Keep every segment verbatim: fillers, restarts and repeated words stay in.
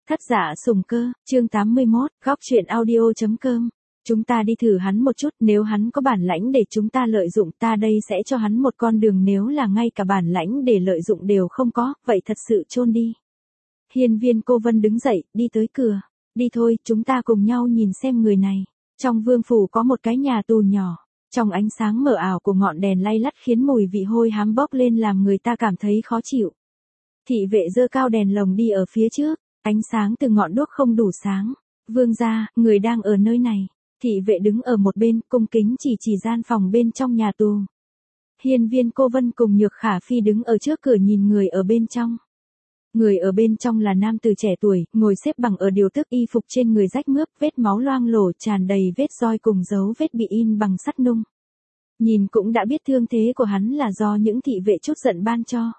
Thất Dạ Sùng Cơ, chương tám mươi mốt, góc truyện audio.com. Chúng ta đi thử hắn một chút, nếu hắn có bản lãnh để chúng ta lợi dụng, ta đây sẽ cho hắn một con đường, nếu là ngay cả bản lãnh để lợi dụng đều không có, vậy thật sự chôn đi. Hiên Viên Cô Vân đứng dậy, đi tới cửa. Đi thôi, chúng ta cùng nhau nhìn xem người này. Trong vương phủ có một cái nhà tù nhỏ. Trong ánh sáng mờ ảo của ngọn đèn lay lắt khiến mùi vị hôi hám bốc lên làm người ta cảm thấy khó chịu. Thị vệ giơ cao đèn lồng đi ở phía trước. Ánh sáng từ ngọn đuốc không đủ sáng. Vương gia, người đang ở nơi này. Thị vệ đứng ở một bên, cung kính chỉ chỉ gian phòng bên trong nhà tù. Hiên Viên Cô Vân cùng Nhược Khả Phi đứng ở trước cửa nhìn người ở bên trong. Người ở bên trong là nam tử trẻ tuổi, ngồi xếp bằng ở điều tức, y phục trên người rách mướp, vết máu loang lổ tràn đầy vết roi cùng dấu vết bị in bằng sắt nung. Nhìn cũng đã biết thương thế của hắn là do những thị vệ chút giận ban cho.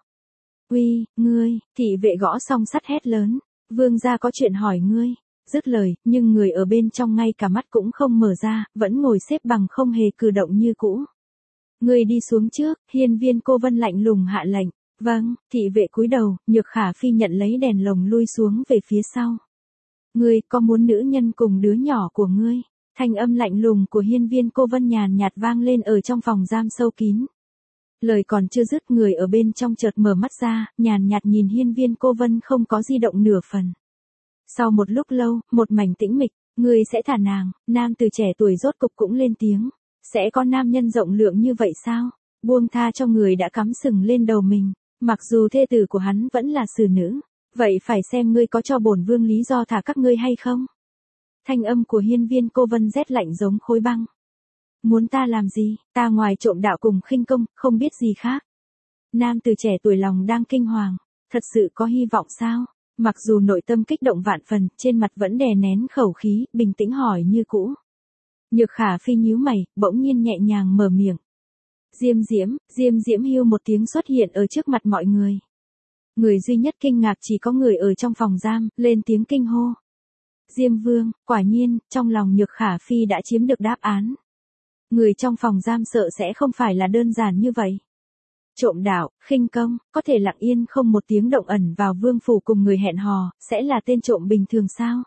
Uy, ngươi, thị vệ gõ song sắt hét lớn. Vương gia có chuyện hỏi ngươi. Dứt lời, nhưng người ở bên trong ngay cả mắt cũng không mở ra, vẫn ngồi xếp bằng không hề cử động như cũ. Ngươi đi xuống trước, Hiên Viên Cô Vân lạnh lùng hạ lệnh. Vâng, thị vệ cúi đầu, Nhược Khả Phi nhận lấy đèn lồng lui xuống về phía sau. Ngươi có muốn nữ nhân cùng đứa nhỏ của ngươi? Thanh âm lạnh lùng của Hiên Viên Cô Vân nhàn nhạt vang lên ở trong phòng giam sâu kín. Lời còn chưa dứt, người ở bên trong chợt mở mắt ra, nhàn nhạt nhìn Hiên Viên Cô Vân không có di động nửa phần. Sau một lúc lâu, một mảnh tĩnh mịch, ngươi sẽ thả nàng, nam từ trẻ tuổi rốt cục cũng lên tiếng. Sẽ có nam nhân rộng lượng như vậy sao? Buông tha cho người đã cắm sừng lên đầu mình, mặc dù thê tử của hắn vẫn là xử nữ. Vậy phải xem ngươi có cho bổn vương lý do thả các ngươi hay không? Thanh âm của Hiên Viên Cô Vân rét lạnh giống khối băng. Muốn ta làm gì? Ta ngoài trộm đạo cùng khinh công, không biết gì khác. Nam từ trẻ tuổi lòng đang kinh hoàng. Thật sự có hy vọng sao? Mặc dù nội tâm kích động vạn phần, trên mặt vẫn đè nén khẩu khí, bình tĩnh hỏi như cũ. Nhược Khả Phi nhíu mày, bỗng nhiên nhẹ nhàng mở miệng. Diêm Diễm, Diêm Diễm hưu một tiếng xuất hiện ở trước mặt mọi người. Người duy nhất kinh ngạc chỉ có người ở trong phòng giam, lên tiếng kinh hô. Diêm Vương, quả nhiên, trong lòng Nhược Khả Phi đã chiếm được đáp án. Người trong phòng giam sợ sẽ không phải là đơn giản như vậy. Trộm đạo, khinh công, có thể lặng yên không một tiếng động ẩn vào vương phủ cùng người hẹn hò, sẽ là tên trộm bình thường sao?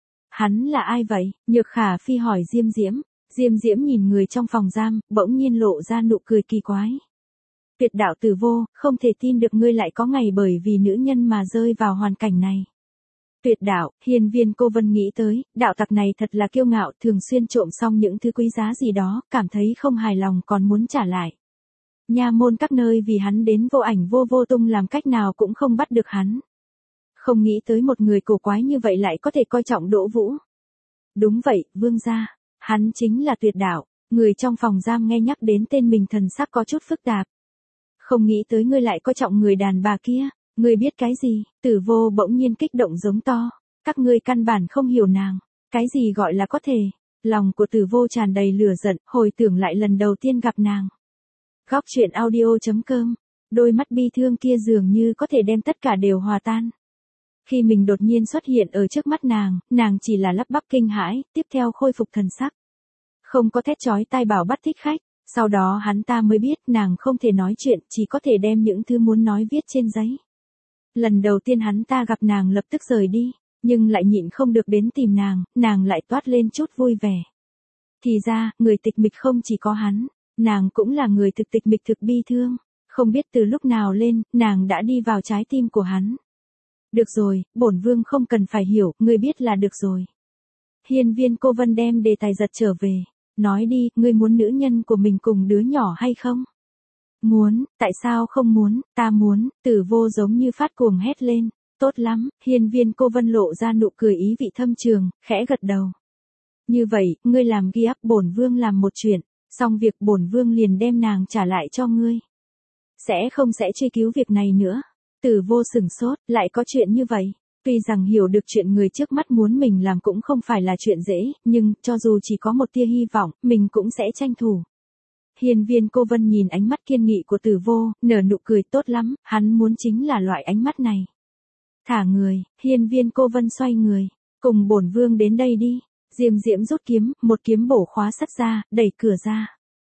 Hắn là ai vậy? Nhược Khả Phi hỏi Diêm Diễm. Diêm Diễm nhìn người trong phòng giam, bỗng nhiên lộ ra nụ cười kỳ quái. Tuyệt đạo Tử Vô, không thể tin được ngươi lại có ngày bởi vì nữ nhân mà rơi vào hoàn cảnh này. Tuyệt đạo, Hiên Viên Cô Vân nghĩ tới, đạo tặc này thật là kiêu ngạo, thường xuyên trộm xong những thứ quý giá gì đó, cảm thấy không hài lòng còn muốn trả lại. Nha môn các nơi vì hắn đến vô ảnh vô vô tung, làm cách nào cũng không bắt được hắn. Không nghĩ tới một người cổ quái như vậy lại có thể coi trọng Đỗ Vũ. Đúng vậy, vương gia, hắn chính là Tuyệt đạo. Người trong phòng giam nghe nhắc đến tên mình thần sắc có chút phức tạp. Không nghĩ tới ngươi lại coi trọng người đàn bà kia. Ngươi biết cái gì? Tử Vô bỗng nhiên kích động giống to. Các ngươi căn bản không hiểu nàng. Cái gì gọi là có thể? Lòng của Tử Vô tràn đầy lửa giận, hồi tưởng lại lần đầu tiên gặp nàng. Góc truyện audio.com. Đôi mắt bi thương kia dường như có thể đem tất cả đều hòa tan. Khi mình đột nhiên xuất hiện ở trước mắt nàng, nàng chỉ là lắp bắp kinh hãi, tiếp theo khôi phục thần sắc. Không có thét chói tai bảo bắt thích khách. Sau đó hắn ta mới biết nàng không thể nói chuyện, chỉ có thể đem những thứ muốn nói viết trên giấy. Lần đầu tiên hắn ta gặp nàng lập tức rời đi, nhưng lại nhịn không được đến tìm nàng, nàng lại toát lên chút vui vẻ. Thì ra, người tịch mịch không chỉ có hắn, nàng cũng là người thực tịch mịch thực bi thương. Không biết từ lúc nào lên, nàng đã đi vào trái tim của hắn. Được rồi, bổn vương không cần phải hiểu, ngươi biết là được rồi. Hiên Viên Cô Vân đem đề tài giật trở về. Nói đi, ngươi muốn nữ nhân của mình cùng đứa nhỏ hay không? Muốn, tại sao không muốn, ta muốn. Tử Vô giống như phát cuồng hét lên. Tốt lắm, Hiên Viên Cô Vân lộ ra nụ cười ý vị thâm trường, khẽ gật đầu. Như vậy, ngươi làm ghi áp, bổn vương làm một chuyện, xong việc bổn vương liền đem nàng trả lại cho ngươi. Sẽ không sẽ truy cứu việc này nữa. Tử Vô sửng sốt, lại có chuyện như vậy. Tuy rằng hiểu được chuyện người trước mắt muốn mình làm cũng không phải là chuyện dễ, nhưng, cho dù chỉ có một tia hy vọng, mình cũng sẽ tranh thủ. Hiên Viên Cô Vân nhìn ánh mắt kiên nghị của Tử Vô, nở nụ cười. Tốt lắm, hắn muốn chính là loại ánh mắt này. Thả người, Hiên Viên Cô Vân xoay người, cùng bổn vương đến đây đi. Diêm Diễm rút kiếm, một kiếm bổ khóa sắt ra, đẩy cửa ra.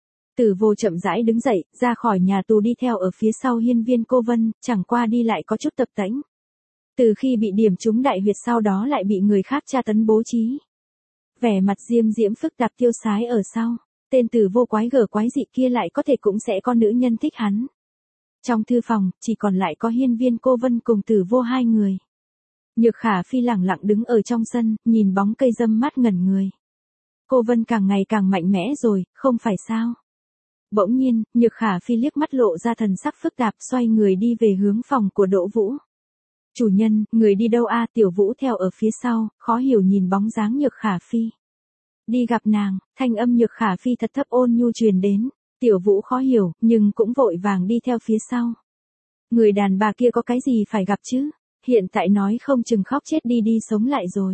Tử Vô chậm rãi đứng dậy, ra khỏi nhà tù đi theo ở phía sau Hiên Viên Cô Vân, chẳng qua đi lại có chút tập tễnh. Từ khi bị điểm trúng đại huyệt sau đó lại bị người khác tra tấn bố trí. Vẻ mặt diêm diễm phức tạp tiêu sái ở sau, tên Tử Vô quái gở quái dị kia lại có thể cũng sẽ có nữ nhân thích hắn. Trong thư phòng, chỉ còn lại có Hiên Viên Cô Vân cùng Tử Vô hai người. Nhược Khả Phi lẳng lặng đứng ở trong sân, nhìn bóng cây râm mát ngẩn người. Cô Vân càng ngày càng mạnh mẽ rồi, không phải sao? Bỗng nhiên, Nhược Khả Phi liếc mắt lộ ra thần sắc phức tạp, xoay người đi về hướng phòng của Đỗ Vũ. Chủ nhân, người đi đâu a? Tiểu Vũ theo ở phía sau, khó hiểu nhìn bóng dáng Nhược Khả Phi. Đi gặp nàng, thanh âm Nhược Khả Phi thật thấp ôn nhu truyền đến. Tiểu Vũ khó hiểu, nhưng cũng vội vàng đi theo phía sau. Người đàn bà kia có cái gì phải gặp chứ? Hiện tại nói không chừng khóc chết đi đi sống lại rồi.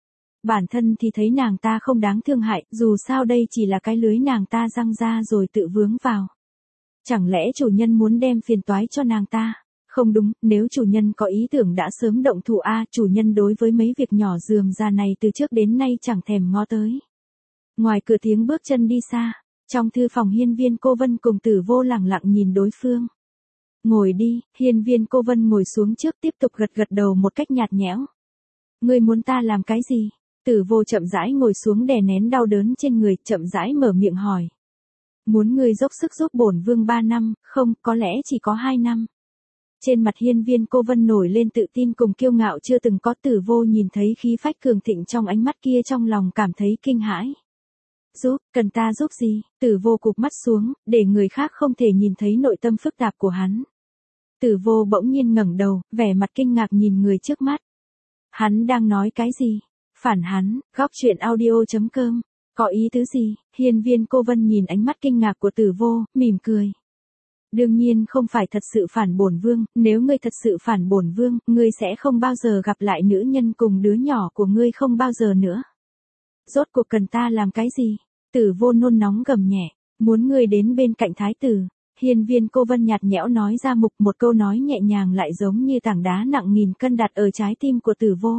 Bản thân thì thấy nàng ta không đáng thương hại, dù sao đây chỉ là cái lưới nàng ta răng ra rồi tự vướng vào. Chẳng lẽ chủ nhân muốn đem phiền toái cho nàng ta? Không đúng, nếu chủ nhân có ý tưởng đã sớm động thủ a, chủ nhân đối với mấy việc nhỏ rườm rà này từ trước đến nay chẳng thèm ngó tới. Ngoài cửa tiếng bước chân đi xa, trong thư phòng Hiên Viên Cô Vân cùng Tử Vô lẳng lặng nhìn đối phương. Ngồi đi, Hiên Viên Cô Vân ngồi xuống trước tiếp tục gật gật đầu một cách nhạt nhẽo. Ngươi muốn ta làm cái gì? Tử Vô chậm rãi ngồi xuống đè nén đau đớn trên người, chậm rãi mở miệng hỏi. Muốn ngươi dốc sức giúp bổn vương ba năm, không, có lẽ chỉ có hai năm. Trên mặt Hiên Viên Cô Vân nổi lên tự tin cùng kiêu ngạo chưa từng có. Tử Vô nhìn thấy khí phách cường thịnh trong ánh mắt kia trong lòng cảm thấy kinh hãi. Giúp, cần ta giúp gì? Tử Vô cụp mắt xuống, để người khác không thể nhìn thấy nội tâm phức tạp của hắn. Tử Vô bỗng nhiên ngẩng đầu, vẻ mặt kinh ngạc nhìn người trước mắt. Hắn đang nói cái gì? Phản hắn, góc truyện audio chấm com. Có ý tứ gì? Hiên Viên Cô Vân nhìn ánh mắt kinh ngạc của Tử Vô, mỉm cười. Đương nhiên không phải thật sự phản bổn vương, nếu ngươi thật sự phản bổn vương, ngươi sẽ không bao giờ gặp lại nữ nhân cùng đứa nhỏ của ngươi không bao giờ nữa. Rốt cuộc cần ta làm cái gì? Tử Vô nôn nóng gầm nhẹ, muốn ngươi đến bên cạnh thái tử. Hiên Viên Cô Vân nhạt nhẽo nói ra mục một câu nói nhẹ nhàng lại giống như tảng đá nặng nghìn cân đặt ở trái tim của Tử Vô.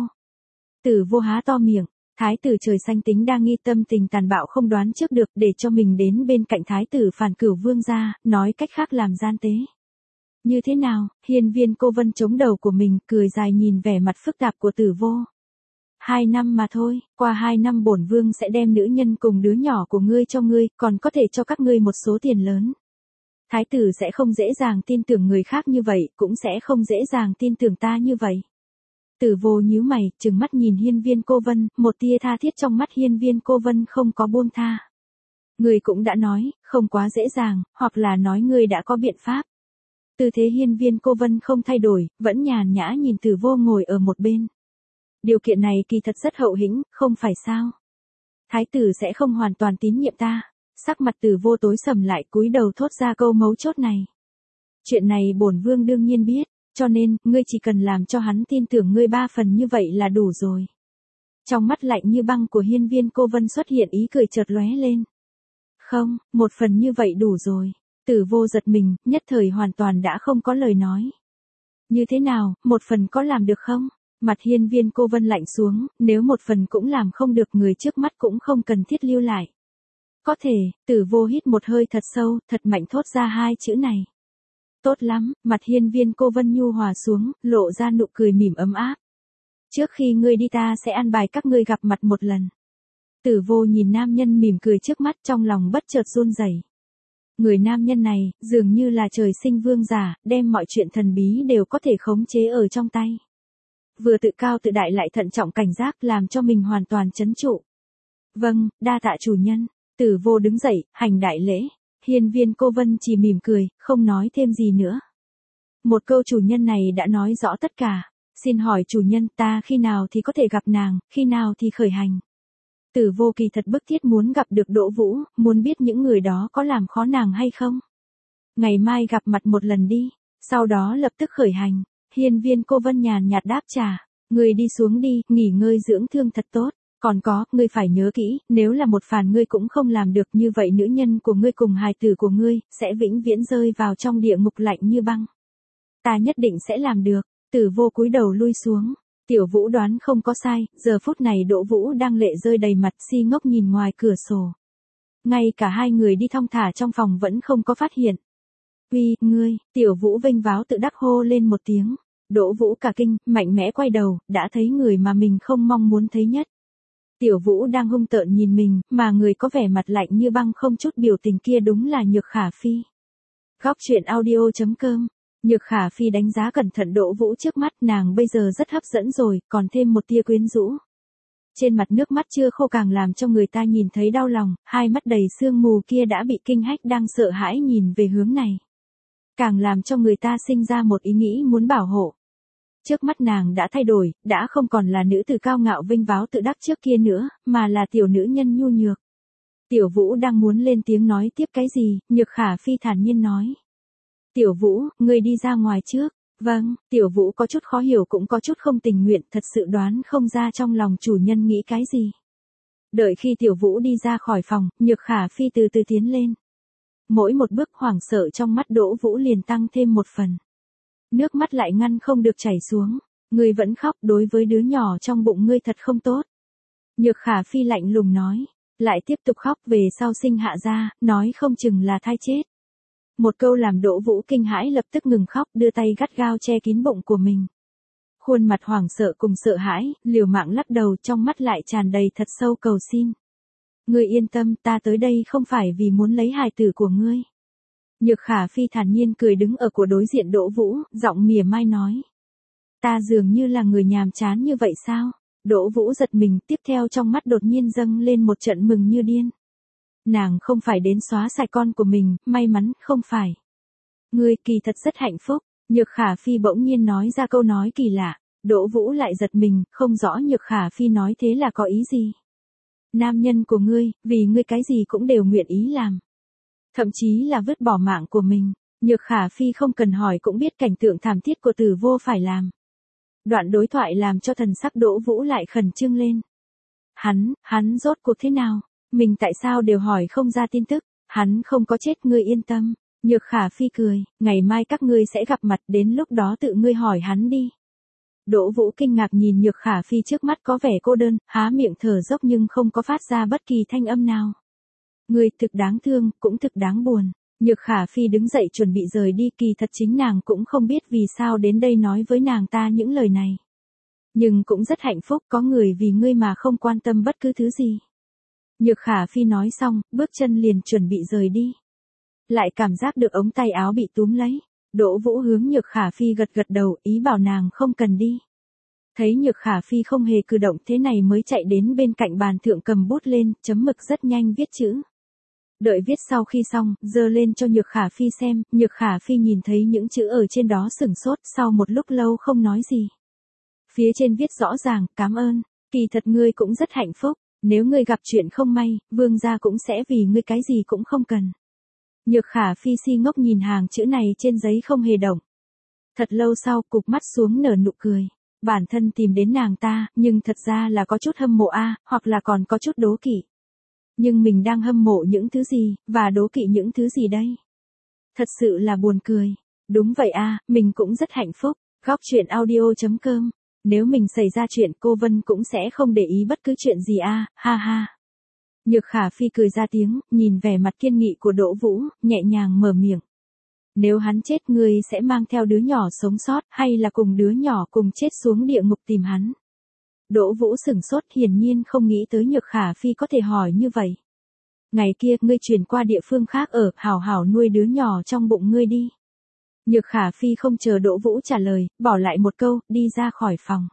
Tử Vô há to miệng, thái tử trời xanh tính đa nghi tâm tình tàn bạo không đoán trước được để cho mình đến bên cạnh thái tử phản cửu vương gia, nói cách khác làm gian tế. Như thế nào? Hiên Viên Cô Vân chống đầu của mình, cười dài nhìn vẻ mặt phức tạp của Tử Vô. Hai năm mà thôi, qua hai năm bổn vương sẽ đem nữ nhân cùng đứa nhỏ của ngươi cho ngươi, còn có thể cho các ngươi một số tiền lớn. Thái tử sẽ không dễ dàng tin tưởng người khác như vậy, cũng sẽ không dễ dàng tin tưởng ta như vậy. Tử Vô nhíu mày, trừng mắt nhìn Hiên Viên Cô Vân, một tia tha thiết trong mắt Hiên Viên Cô Vân không có buông tha. Ngươi cũng đã nói, không quá dễ dàng, hoặc là nói ngươi đã có biện pháp. Tư thế Hiên Viên Cô Vân không thay đổi, vẫn nhàn nhã nhìn Tử Vô ngồi ở một bên. Điều kiện này kỳ thật rất hậu hĩnh, không phải sao? Thái tử sẽ không hoàn toàn tín nhiệm ta. Sắc mặt Tử Vô tối sầm lại, cúi đầu thốt ra câu mấu chốt này. Chuyện này bổn vương đương nhiên biết, cho nên, ngươi chỉ cần làm cho hắn tin tưởng ngươi ba phần như vậy là đủ rồi. Trong mắt lạnh như băng của Hiên Viên Cô Vân xuất hiện ý cười chợt lóe lên. Không, một phần như vậy đủ rồi. Tử Vô giật mình, nhất thời hoàn toàn đã không có lời nói. Như thế nào, một phần có làm được không? Mặt Hiên Viên Cô Vân lạnh xuống, nếu một phần cũng làm không được người trước mắt cũng không cần thiết lưu lại. Có thể, Tử Vô hít một hơi thật sâu, thật mạnh thốt ra hai chữ này. Tốt lắm, mặt Hiên Viên Cô Vân nhu hòa xuống, lộ ra nụ cười mỉm ấm áp. Trước khi ngươi đi ta sẽ an bài các ngươi gặp mặt một lần. Tử Vô nhìn nam nhân mỉm cười trước mắt trong lòng bất chợt run rẩy. Người nam nhân này, dường như là trời sinh vương giả, đem mọi chuyện thần bí đều có thể khống chế ở trong tay. Vừa tự cao tự đại lại thận trọng cảnh giác làm cho mình hoàn toàn trấn trụ. Vâng, đa tạ chủ nhân. Tử Vô đứng dậy, hành đại lễ. Hiên Viên Cô Vân chỉ mỉm cười, không nói thêm gì nữa. Một câu chủ nhân này đã nói rõ tất cả. Xin hỏi chủ nhân ta khi nào thì có thể gặp nàng, khi nào thì khởi hành. Tử Vô kỳ thật bức thiết muốn gặp được Đỗ Vũ, muốn biết những người đó có làm khó nàng hay không. Ngày mai gặp mặt một lần đi, sau đó lập tức khởi hành. Hiên Viên Cô Vân nhàn nhạt đáp trả. Ngươi đi xuống đi, nghỉ ngơi dưỡng thương thật tốt. Còn có, ngươi phải nhớ kỹ, nếu là một phàn ngươi cũng không làm được như vậy nữ nhân của ngươi cùng hài tử của ngươi, sẽ vĩnh viễn rơi vào trong địa ngục lạnh như băng. Ta nhất định sẽ làm được. Tử Vô cúi đầu lui xuống. Tiểu Vũ đoán không có sai, giờ phút này Đỗ Vũ đang lệ rơi đầy mặt si ngốc nhìn ngoài cửa sổ. Ngay cả hai người đi thong thả trong phòng vẫn không có phát hiện. Uy, ngươi, Tiểu Vũ vênh váo tự đắc hô lên một tiếng. Đỗ Vũ cả kinh, mạnh mẽ quay đầu, đã thấy người mà mình không mong muốn thấy nhất. Tiểu Vũ đang hung tợn nhìn mình, mà người có vẻ mặt lạnh như băng không chút biểu tình kia đúng là Nhược Khả Phi. Góc truyện audio chấm com. Nhược Khả Phi đánh giá cẩn thận Đỗ Vũ trước mắt, nàng bây giờ rất hấp dẫn rồi, còn thêm một tia quyến rũ. Trên mặt nước mắt chưa khô càng làm cho người ta nhìn thấy đau lòng, hai mắt đầy sương mù kia đã bị kinh hách đang sợ hãi nhìn về hướng này. Càng làm cho người ta sinh ra một ý nghĩ muốn bảo hộ. Trước mắt nàng đã thay đổi, đã không còn là nữ tử cao ngạo vinh váo tự đắc trước kia nữa, mà là tiểu nữ nhân nhu nhược. Tiểu Vũ đang muốn lên tiếng nói tiếp cái gì, Nhược Khả Phi thản nhiên nói. Tiểu Vũ, ngươi đi ra ngoài trước. Vâng, Tiểu Vũ có chút khó hiểu cũng có chút không tình nguyện, thật sự đoán không ra trong lòng chủ nhân nghĩ cái gì. Đợi khi Tiểu Vũ đi ra khỏi phòng, Nhược Khả Phi từ từ tiến lên. Mỗi một bước hoảng sợ trong mắt Đỗ Vũ liền tăng thêm một phần. Nước mắt lại ngăn không được chảy xuống. Ngươi vẫn khóc, đối với đứa nhỏ trong bụng ngươi thật không tốt. Nhược Khả Phi lạnh lùng nói. Lại tiếp tục khóc, về sau sinh hạ ra, nói không chừng là thai chết. Một câu làm Đỗ Vũ kinh hãi lập tức ngừng khóc, đưa tay gắt gao che kín bụng của mình. Khuôn mặt hoảng sợ cùng sợ hãi, liều mạng lắc đầu, trong mắt lại tràn đầy thật sâu cầu xin. Ngươi yên tâm, ta tới đây không phải vì muốn lấy hài tử của ngươi. Nhược Khả Phi thản nhiên cười đứng ở của đối diện Đỗ Vũ, giọng mỉa mai nói. Ta dường như là người nhàm chán như vậy sao? Đỗ Vũ giật mình, tiếp theo trong mắt đột nhiên dâng lên một trận mừng như điên. Nàng không phải đến xóa sạch con của mình, may mắn, không phải. Ngươi kỳ thật rất hạnh phúc. Nhược Khả Phi bỗng nhiên nói ra câu nói kỳ lạ. Đỗ Vũ lại giật mình, không rõ Nhược Khả Phi nói thế là có ý gì. Nam nhân của ngươi, vì ngươi cái gì cũng đều nguyện ý làm. Thậm chí là vứt bỏ mạng của mình. Nhược Khả Phi không cần hỏi cũng biết cảnh tượng thảm thiết của Tử Vô phải làm. Đoạn đối thoại làm cho thần sắc Đỗ Vũ lại khẩn trương lên. Hắn, hắn rốt cuộc thế nào? Mình tại sao đều hỏi không ra tin tức? Hắn không có chết, ngươi yên tâm. Nhược Khả Phi cười, ngày mai các ngươi sẽ gặp mặt, đến lúc đó tự ngươi hỏi hắn đi. Đỗ Vũ kinh ngạc nhìn Nhược Khả Phi trước mắt có vẻ cô đơn, há miệng thở dốc nhưng không có phát ra bất kỳ thanh âm nào. Ngươi thực đáng thương, cũng thực đáng buồn. Nhược Khả Phi đứng dậy chuẩn bị rời đi, kỳ thật chính nàng cũng không biết vì sao đến đây nói với nàng ta những lời này. Nhưng cũng rất hạnh phúc, có người vì ngươi mà không quan tâm bất cứ thứ gì. Nhược Khả Phi nói xong, bước chân liền chuẩn bị rời đi. Lại cảm giác được ống tay áo bị túm lấy. Đỗ Vũ hướng Nhược Khả Phi gật gật đầu, ý bảo nàng không cần đi. Thấy Nhược Khả Phi không hề cử động thế này mới chạy đến bên cạnh bàn thượng cầm bút lên, chấm mực rất nhanh viết chữ. Đợi viết sau khi xong, giơ lên cho Nhược Khả Phi xem, Nhược Khả Phi nhìn thấy những chữ ở trên đó sửng sốt, sau một lúc lâu không nói gì. Phía trên viết rõ ràng, cảm ơn, kỳ thật ngươi cũng rất hạnh phúc, nếu ngươi gặp chuyện không may, vương gia cũng sẽ vì ngươi cái gì cũng không cần. Nhược Khả Phi si ngốc nhìn hàng chữ này trên giấy không hề động. Thật lâu sau, cụp mắt xuống nở nụ cười. Bản thân tìm đến nàng ta, nhưng thật ra là có chút hâm mộ a, hoặc là còn có chút đố kỵ. Nhưng mình đang hâm mộ những thứ gì, và đố kỵ những thứ gì đây? Thật sự là buồn cười. Đúng vậy a, mình cũng rất hạnh phúc. Góc truyện audio chấm com. Nếu mình xảy ra chuyện cô Vân cũng sẽ không để ý bất cứ chuyện gì a, ha ha. Nhược Khả Phi cười ra tiếng, nhìn vẻ mặt kiên nghị của Đỗ Vũ, nhẹ nhàng mở miệng. Nếu hắn chết ngươi sẽ mang theo đứa nhỏ sống sót, hay là cùng đứa nhỏ cùng chết xuống địa ngục tìm hắn? Đỗ Vũ sửng sốt, hiển nhiên không nghĩ tới Nhược Khả Phi có thể hỏi như vậy. Ngày kia, ngươi chuyển qua địa phương khác ở, hảo hảo nuôi đứa nhỏ trong bụng ngươi đi. Nhược Khả Phi không chờ Đỗ Vũ trả lời, bỏ lại một câu, đi ra khỏi phòng.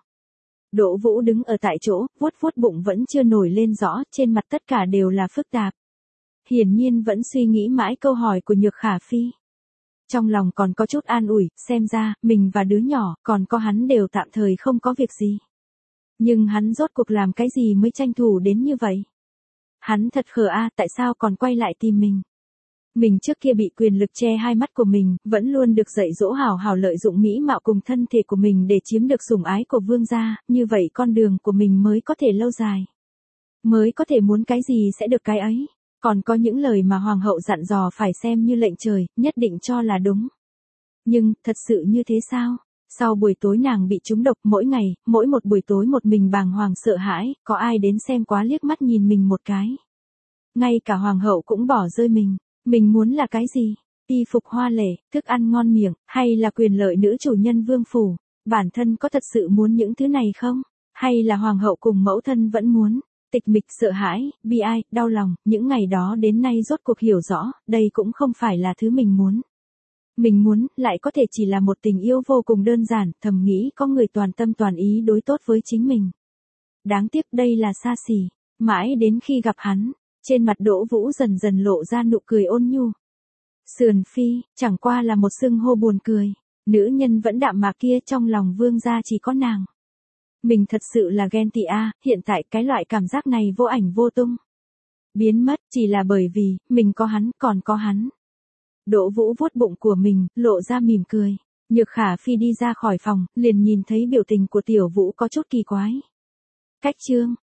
Đỗ Vũ đứng ở tại chỗ, vuốt vuốt bụng vẫn chưa nổi lên rõ, trên mặt tất cả đều là phức tạp. Hiển nhiên vẫn suy nghĩ mãi câu hỏi của Nhược Khả Phi. Trong lòng còn có chút an ủi, xem ra, mình và đứa nhỏ, còn có hắn đều tạm thời không có việc gì. Nhưng hắn rốt cuộc làm cái gì mới tranh thủ đến như vậy? Hắn thật khờ a, tại sao còn quay lại tìm mình? Mình trước kia bị quyền lực che hai mắt của mình, vẫn luôn được dạy dỗ hảo hảo lợi dụng mỹ mạo cùng thân thể của mình để chiếm được sủng ái của vương gia, như vậy con đường của mình mới có thể lâu dài. Mới có thể muốn cái gì sẽ được cái ấy. Còn có những lời mà hoàng hậu dặn dò phải xem như lệnh trời, nhất định cho là đúng. Nhưng, thật sự như thế sao? Sau buổi tối nàng bị trúng độc mỗi ngày, mỗi một buổi tối một mình bàng hoàng sợ hãi, có ai đến xem quá liếc mắt nhìn mình một cái. Ngay cả hoàng hậu cũng bỏ rơi mình. Mình muốn là cái gì? Y phục hoa lệ, thức ăn ngon miệng, hay là quyền lợi nữ chủ nhân vương phủ? Bản thân có thật sự muốn những thứ này không? Hay là hoàng hậu cùng mẫu thân vẫn muốn? Tịch mịch, sợ hãi, bi ai, đau lòng, những ngày đó đến nay rốt cuộc hiểu rõ, đây cũng không phải là thứ mình muốn. Mình muốn, lại có thể chỉ là một tình yêu vô cùng đơn giản, thầm nghĩ có người toàn tâm toàn ý đối tốt với chính mình. Đáng tiếc đây là xa xỉ. Mãi đến khi gặp hắn, trên mặt Đỗ Vũ dần dần lộ ra nụ cười ôn nhu. Sườn phi, chẳng qua là một xưng hô buồn cười. Nữ nhân vẫn đạm mạc kia, trong lòng vương gia chỉ có nàng. Mình thật sự là ghen tị a, hiện tại cái loại cảm giác này vô ảnh vô tung. Biến mất chỉ là bởi vì, mình có hắn, còn có hắn. Đỗ Vũ vuốt bụng của mình, lộ ra mỉm cười. Nhược Khả Phi đi ra khỏi phòng, liền nhìn thấy biểu tình của Tiểu Vũ có chút kỳ quái. Cách chương,